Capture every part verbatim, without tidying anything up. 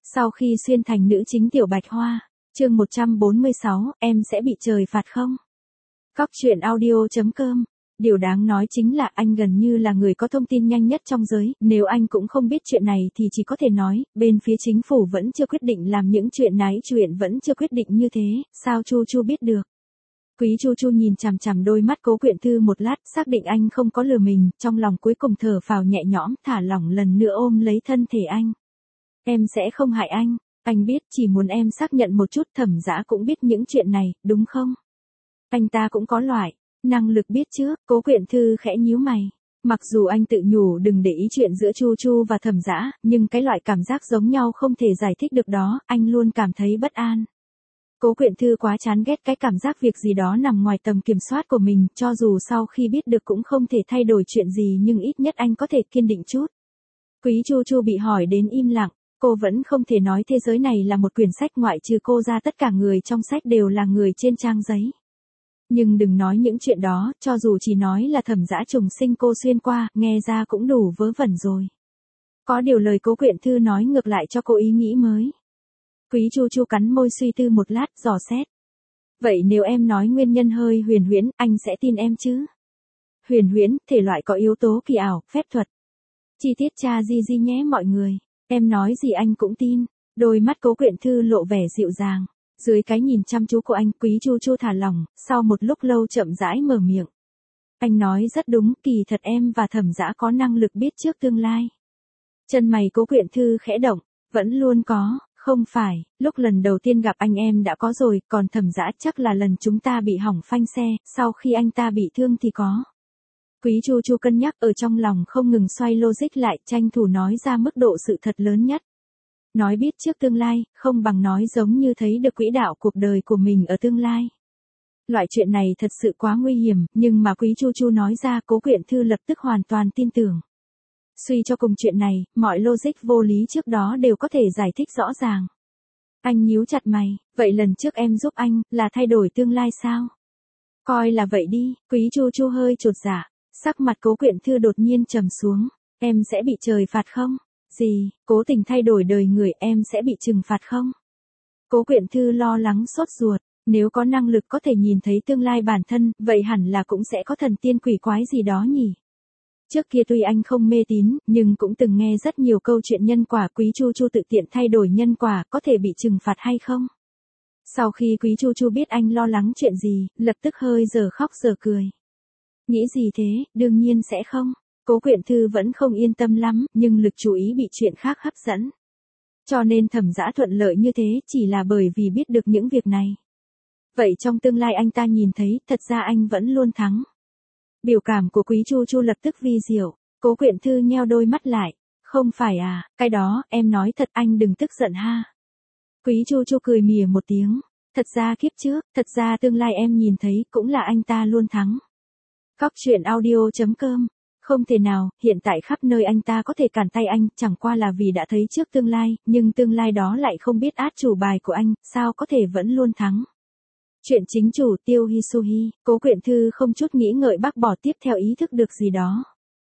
Sau khi xuyên thành nữ chính Tiểu Bạch Hoa, chương một trăm bốn mươi sáu, em sẽ bị trời phạt không? Cóc truyện audio chấm com. Điều đáng nói chính là anh gần như là người có thông tin nhanh nhất trong giới, nếu anh cũng không biết chuyện này thì chỉ có thể nói, bên phía chính phủ vẫn chưa quyết định làm những chuyện nái chuyện vẫn chưa quyết định như thế, sao Chu Chu biết được? Quý Chu Chu nhìn chằm chằm đôi mắt Cố Quyện Thư một lát, xác định anh không có lừa mình, trong lòng cuối cùng thở phào nhẹ nhõm, thả lỏng lần nữa ôm lấy thân thể anh. Em sẽ không hại anh, anh biết chỉ muốn em xác nhận một chút. Thẩm Dã cũng biết những chuyện này, đúng không? Anh ta cũng có loại năng lực biết trước. Cố Quyện Thư khẽ nhíu mày. Mặc dù anh tự nhủ đừng để ý chuyện giữa Chu Chu và Thẩm Dã, nhưng cái loại cảm giác giống nhau không thể giải thích được đó, anh luôn cảm thấy bất an. Cố Quyện Thư quá chán ghét cái cảm giác việc gì đó nằm ngoài tầm kiểm soát của mình, cho dù sau khi biết được cũng không thể thay đổi chuyện gì nhưng ít nhất anh có thể kiên định chút. Quý Chu Chu bị hỏi đến im lặng, cô vẫn không thể nói thế giới này là một quyển sách, ngoại trừ cô ra tất cả người trong sách đều là người trên trang giấy. Nhưng đừng nói những chuyện đó, cho dù chỉ nói là Thẩm Dã trùng sinh cô xuyên qua, nghe ra cũng đủ vớ vẩn rồi. Có điều lời Cố Quyện Thư nói ngược lại cho cô ý nghĩ mới. Quý Chu Chu cắn môi suy tư một lát, dò xét. Vậy nếu em nói nguyên nhân hơi huyền huyễn, anh sẽ tin em chứ? Huyền huyễn, thể loại có yếu tố kỳ ảo, phép thuật. Chi tiết tra di di nhé mọi người. Em nói gì anh cũng tin. Đôi mắt Cố Quyện Thư lộ vẻ dịu dàng. Dưới cái nhìn chăm chú của anh, Quý Chu Chu thả lỏng, sau một lúc lâu chậm rãi mở miệng. Anh nói rất đúng, kỳ thật em và Thẩm Dã có năng lực biết trước tương lai. Chân mày Cố Quyện Thư khẽ động, vẫn luôn có. Không phải, lúc lần đầu tiên gặp anh em đã có rồi, còn Thẩm Dã chắc là lần chúng ta bị hỏng phanh xe, sau khi anh ta bị thương thì có. Quý Chu Chu cân nhắc ở trong lòng không ngừng xoay logic lại, tranh thủ nói ra mức độ sự thật lớn nhất. Nói biết trước tương lai, không bằng nói giống như thấy được quỹ đạo cuộc đời của mình ở tương lai. Loại chuyện này thật sự quá nguy hiểm, nhưng mà Quý Chu Chu nói ra, Cố Quyện Thư lập tức hoàn toàn tin tưởng. Suy cho cùng chuyện này, mọi logic vô lý trước đó đều có thể giải thích rõ ràng. Anh nhíu chặt mày, vậy lần trước em giúp anh, là thay đổi tương lai sao? Coi là vậy đi. Quý Chu Chu hơi chột dạ, sắc mặt Cố Quyện Thư đột nhiên trầm xuống. Em sẽ bị trời phạt không? Gì, cố tình thay đổi đời người em sẽ bị trừng phạt không? Cố Quyện Thư lo lắng sốt ruột, nếu có năng lực có thể nhìn thấy tương lai bản thân, vậy hẳn là cũng sẽ có thần tiên quỷ quái gì đó nhỉ? Trước kia tuy anh không mê tín, nhưng cũng từng nghe rất nhiều câu chuyện nhân quả. Quý Chu Chu tự tiện thay đổi nhân quả, có thể bị trừng phạt hay không? Sau khi Quý Chu Chu biết anh lo lắng chuyện gì, lập tức hơi giờ khóc giờ cười. Nghĩ gì thế, đương nhiên sẽ không. Cố Quyện Thư vẫn không yên tâm lắm, nhưng lực chú ý bị chuyện khác hấp dẫn. Cho nên Thẩm Dã thuận lợi như thế chỉ là bởi vì biết được những việc này. Vậy trong tương lai anh ta nhìn thấy, thật ra anh vẫn luôn thắng. Biểu cảm của Quý Chu Chu lập tức vi diệu. Cố Quyện Thư nheo đôi mắt lại. Không phải à, cái đó, em nói thật, anh đừng tức giận ha. Quý Chu Chu cười mỉa một tiếng. Thật ra kiếp trước, thật ra tương lai em nhìn thấy, cũng là anh ta luôn thắng. Cóc truyện audio chấm com. Không thể nào, hiện tại khắp nơi anh ta có thể cản tay anh, chẳng qua là vì đã thấy trước tương lai, nhưng tương lai đó lại không biết át chủ bài của anh, sao có thể vẫn luôn thắng. Chuyện chính chủ Tiêu Hisuhi, Cố Quyện Thư không chút nghĩ ngợi bác bỏ, tiếp theo ý thức được gì đó.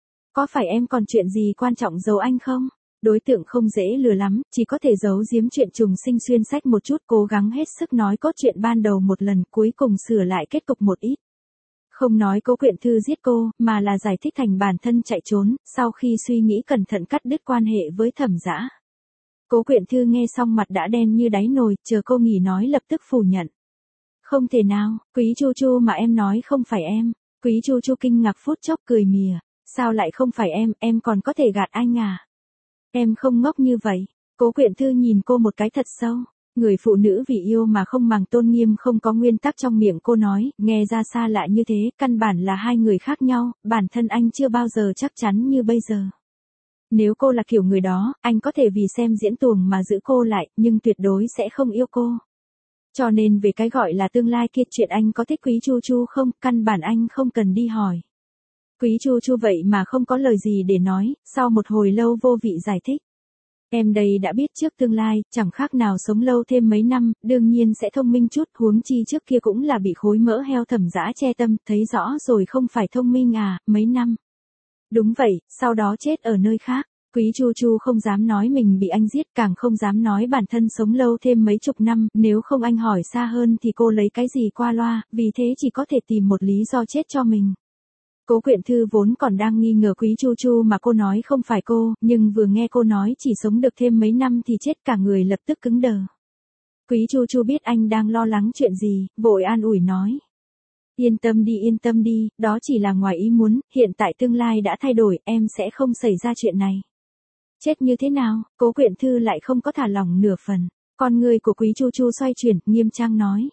Có phải em còn chuyện gì quan trọng giấu anh không? Đối tượng không dễ lừa lắm, chỉ có thể giấu giếm chuyện trùng sinh xuyên sách một chút, cố gắng hết sức nói cốt truyện ban đầu một lần, cuối cùng sửa lại kết cục một ít. Không nói Cố Quyện Thư giết cô, mà là giải thích thành bản thân chạy trốn, sau khi suy nghĩ cẩn thận cắt đứt quan hệ với Thẩm Dã. Cố Quyện Thư nghe xong mặt đã đen như đáy nồi, chờ cô nghỉ nói lập tức phủ nhận. Không thể nào, Quý Chu Chu mà em nói không phải em. Quý Chu Chu kinh ngạc phút chốc cười mỉa. Sao lại không phải em, em còn có thể gạt anh à? Em không ngốc như vậy. Cố Quyện Thư nhìn cô một cái thật sâu. Người phụ nữ vì yêu mà không màng tôn nghiêm không có nguyên tắc, trong miệng cô nói, nghe ra xa lạ như thế, căn bản là hai người khác nhau, bản thân anh chưa bao giờ chắc chắn như bây giờ. Nếu cô là kiểu người đó, anh có thể vì xem diễn tuồng mà giữ cô lại, nhưng tuyệt đối sẽ không yêu cô. Cho nên về cái gọi là tương lai kia, chuyện anh có thích Quý Chu Chu không, căn bản anh không cần đi hỏi. Quý Chu Chu vậy mà không có lời gì để nói, sau một hồi lâu vô vị giải thích. Em đây đã biết trước tương lai, chẳng khác nào sống lâu thêm mấy năm, đương nhiên sẽ thông minh chút, huống chi trước kia cũng là bị khối mỡ heo Thẩm Dã che tâm, thấy rõ rồi không phải thông minh à, mấy năm. Đúng vậy, sau đó chết ở nơi khác. Quý Chu Chu không dám nói mình bị anh giết, càng không dám nói bản thân sống lâu thêm mấy chục năm, nếu không anh hỏi xa hơn thì cô lấy cái gì qua loa, vì thế chỉ có thể tìm một lý do chết cho mình. Cố Quyện Thư vốn còn đang nghi ngờ Quý Chu Chu mà cô nói không phải cô, nhưng vừa nghe cô nói chỉ sống được thêm mấy năm thì chết, cả người lập tức cứng đờ. Quý Chu Chu biết anh đang lo lắng chuyện gì, vội an ủi nói. Yên tâm đi yên tâm đi, đó chỉ là ngoài ý muốn, hiện tại tương lai đã thay đổi, em sẽ không xảy ra chuyện này. Chết như thế nào, Cố Quyện Thư lại không có thả lỏng nửa phần. Con người của Quý Chu Chu xoay chuyển, nghiêm trang nói.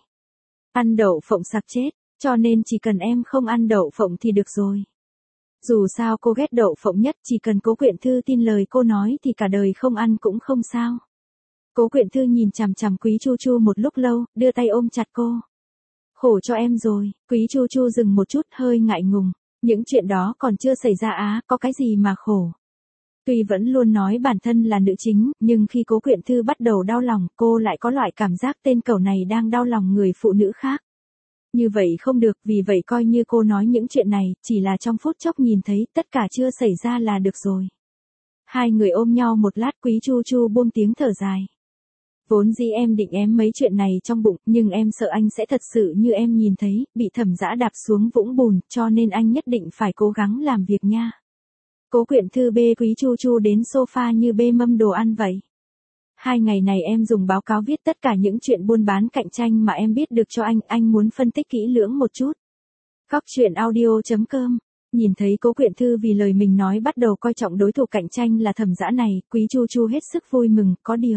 Ăn đậu phộng sặc chết, cho nên chỉ cần em không ăn đậu phộng thì được rồi. Dù sao cô ghét đậu phộng nhất, chỉ cần Cố Quyện Thư tin lời cô nói thì cả đời không ăn cũng không sao. Cố Quyện Thư nhìn chằm chằm Quý Chu Chu một lúc lâu, đưa tay ôm chặt cô. Khổ cho em rồi, Quý Chu Chu dừng một chút hơi ngại ngùng. Những chuyện đó còn chưa xảy ra á, có cái gì mà khổ. Tuy vẫn luôn nói bản thân là nữ chính, nhưng khi Cố Quyện Thư bắt đầu đau lòng, cô lại có loại cảm giác tên cẩu này đang đau lòng người phụ nữ khác. Như vậy không được, vì vậy coi như cô nói những chuyện này, chỉ là trong phút chốc nhìn thấy, tất cả chưa xảy ra là được rồi. Hai người ôm nhau một lát, Quý Chu Chu buông tiếng thở dài. Vốn dĩ em định ém mấy chuyện này trong bụng, nhưng em sợ anh sẽ thật sự như em nhìn thấy, bị Thẩm Dã đạp xuống vũng bùn, cho nên anh nhất định phải cố gắng làm việc nha. Cố Quyện Thư bê Quý Chu Chu đến sofa như bê mâm đồ ăn vậy. Hai ngày này em dùng báo cáo viết tất cả những chuyện buôn bán cạnh tranh mà em biết được cho anh, anh muốn phân tích kỹ lưỡng một chút. Cóc truyện audio chấm com. Nhìn thấy Cố Quyện Thư vì lời mình nói bắt đầu coi trọng đối thủ cạnh tranh là Thẩm Dã này, Quý Chu Chu hết sức vui mừng, có điều.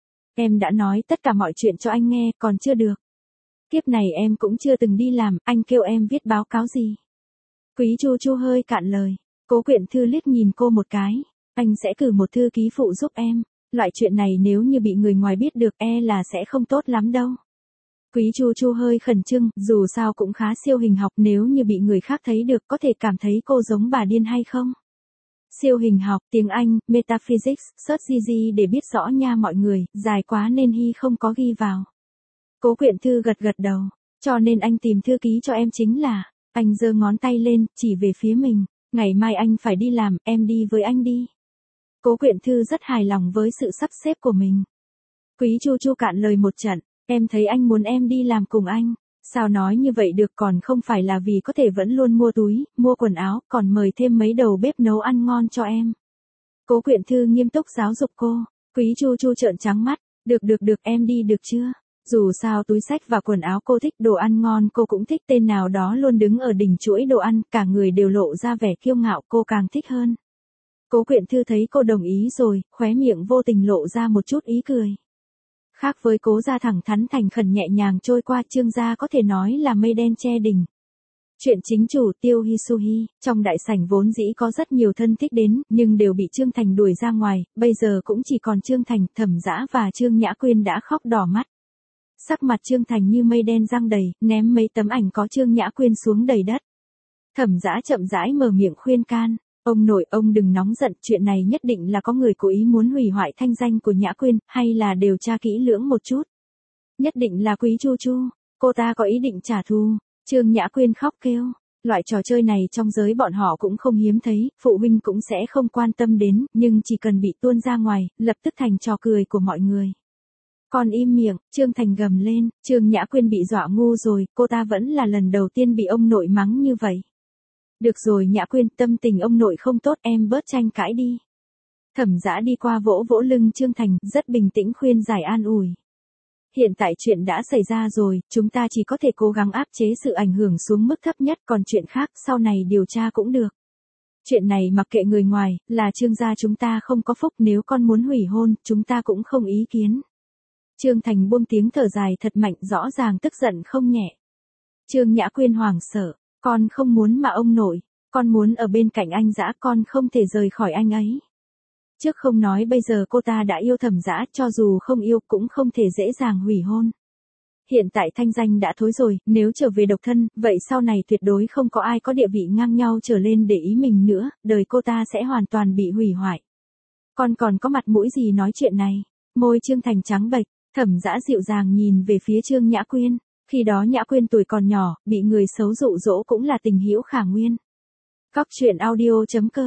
Em đã nói tất cả mọi chuyện cho anh nghe, còn chưa được. Kiếp này em cũng chưa từng đi làm, anh kêu em viết báo cáo gì. Quý Chu Chu hơi cạn lời. Cố Quyện Thư liếc nhìn cô một cái. Anh sẽ cử một thư ký phụ giúp em. Loại chuyện này nếu như bị người ngoài biết được e là sẽ không tốt lắm đâu. Quý Chu Chu hơi khẩn trương, dù sao cũng khá siêu hình học, nếu như bị người khác thấy được có thể cảm thấy cô giống bà điên hay không. Siêu hình học, tiếng Anh, Metaphysics, search gi gi để biết rõ nha mọi người, dài quá nên Hy không có ghi vào. Cố Quyện Thư gật gật đầu, cho nên anh tìm thư ký cho em chính là, anh giơ ngón tay lên, chỉ về phía mình, ngày mai anh phải đi làm, em đi với anh đi. Cố Quyện Thư rất hài lòng với sự sắp xếp của mình. Quý Chu Chu cạn lời một trận, em thấy anh muốn em đi làm cùng anh. Sao nói như vậy được, còn không phải là vì có thể vẫn luôn mua túi, mua quần áo, còn mời thêm mấy đầu bếp nấu ăn ngon cho em. Cố Quyện Thư nghiêm túc giáo dục cô. Quý Chu Chu trợn trắng mắt, được được được em đi được chưa? Dù sao túi xách và quần áo cô thích, đồ ăn ngon cô cũng thích, tên nào đó luôn đứng ở đỉnh chuỗi đồ ăn, cả người đều lộ ra vẻ kiêu ngạo, cô càng thích hơn. Cố Quyện Thư thấy cô đồng ý rồi, khóe miệng vô tình lộ ra một chút ý cười. Khác với Cố gia thẳng thắn thành khẩn nhẹ nhàng trôi qua, Trương gia có thể nói là mây đen che đỉnh. Chuyện chính chủ Tiêu Hisuhi, trong đại sảnh vốn dĩ có rất nhiều thân thích đến, nhưng đều bị Trương Thành đuổi ra ngoài, bây giờ cũng chỉ còn Trương Thành, Thẩm Dã và Trương Nhã Quyên đã khóc đỏ mắt. Sắc mặt Trương Thành như mây đen giăng đầy, ném mấy tấm ảnh có Trương Nhã Quyên xuống đầy đất. Thẩm Dã chậm rãi mở miệng khuyên can. Ông nội, ông đừng nóng giận, chuyện này nhất định là có người cố ý muốn hủy hoại thanh danh của Nhã Quyên, hay là điều tra kỹ lưỡng một chút. Nhất định là Quý Chu Chu, cô ta có ý định trả thù. Trương Nhã Quyên khóc kêu, loại trò chơi này trong giới bọn họ cũng không hiếm thấy, phụ huynh cũng sẽ không quan tâm đến, nhưng chỉ cần bị tuôn ra ngoài, lập tức thành trò cười của mọi người. Con im miệng, Trương Thành gầm lên, Trương Nhã Quyên bị dọa ngu rồi, cô ta vẫn là lần đầu tiên bị ông nội mắng như vậy. Được rồi Nhã Quyên, tâm tình ông nội không tốt, em bớt tranh cãi đi. Thẩm Dã đi qua vỗ vỗ lưng Trương Thành, rất bình tĩnh khuyên giải an ủi. Hiện tại chuyện đã xảy ra rồi, chúng ta chỉ có thể cố gắng áp chế sự ảnh hưởng xuống mức thấp nhất, còn chuyện khác sau này điều tra cũng được. Chuyện này mặc kệ người ngoài, là Trương gia chúng ta không có phúc, nếu con muốn hủy hôn, chúng ta cũng không ý kiến. Trương Thành buông tiếng thở dài thật mạnh, rõ ràng tức giận không nhẹ. Trương Nhã Quyên hoảng sợ. Con không muốn mà ông nội, con muốn ở bên cạnh anh Dã, con không thể rời khỏi anh ấy. Trước không nói bây giờ cô ta đã yêu Thẩm Dã, cho dù không yêu cũng không thể dễ dàng hủy hôn. Hiện tại thanh danh đã thối rồi, nếu trở về độc thân, vậy sau này tuyệt đối không có ai có địa vị ngang nhau trở lên để ý mình nữa, đời cô ta sẽ hoàn toàn bị hủy hoại. Con còn có mặt mũi gì nói chuyện này? Môi Trương Thành trắng bệch, Thẩm Dã dịu dàng nhìn về phía Trương Nhã Quyên. Khi đó Nhã Quyên tuổi còn nhỏ, bị người xấu dụ dỗ cũng là tình hữu khả nguyên. Cóc truyện audio chấm com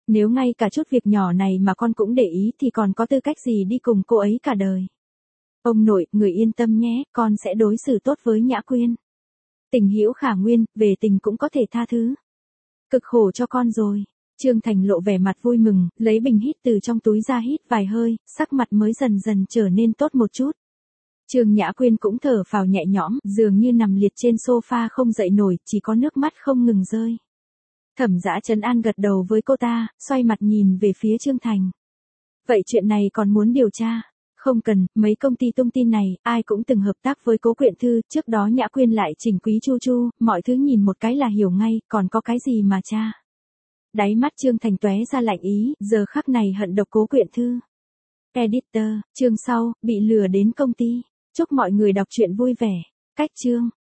Nếu ngay cả chút việc nhỏ này mà con cũng để ý thì còn có tư cách gì đi cùng cô ấy cả đời. Ông nội, người yên tâm nhé, con sẽ đối xử tốt với Nhã Quyên. Tình hữu khả nguyên, về tình cũng có thể tha thứ. Cực khổ cho con rồi. Trương Thành lộ vẻ mặt vui mừng, lấy bình hít từ trong túi ra hít vài hơi, sắc mặt mới dần dần trở nên tốt một chút. Trương Nhã Quyên cũng thở phào nhẹ nhõm, dường như nằm liệt trên sofa không dậy nổi, chỉ có nước mắt không ngừng rơi. Thẩm Dã trấn an gật đầu với cô ta, xoay mặt nhìn về phía Trương Thành. Vậy chuyện này còn muốn điều tra? Không cần, mấy công ty tung tin này, ai cũng từng hợp tác với Cố Quyện Thư, trước đó Nhã Quyên lại chỉnh Quý Chu Chu, mọi thứ nhìn một cái là hiểu ngay, còn có cái gì mà tra. Đáy mắt Trương Thành tóe ra lạnh ý, giờ khắc này hận độc Cố Quyện Thư. Editor, chương sau, bị lừa đến công ty. Chúc mọi người đọc truyện vui vẻ. Cách chương.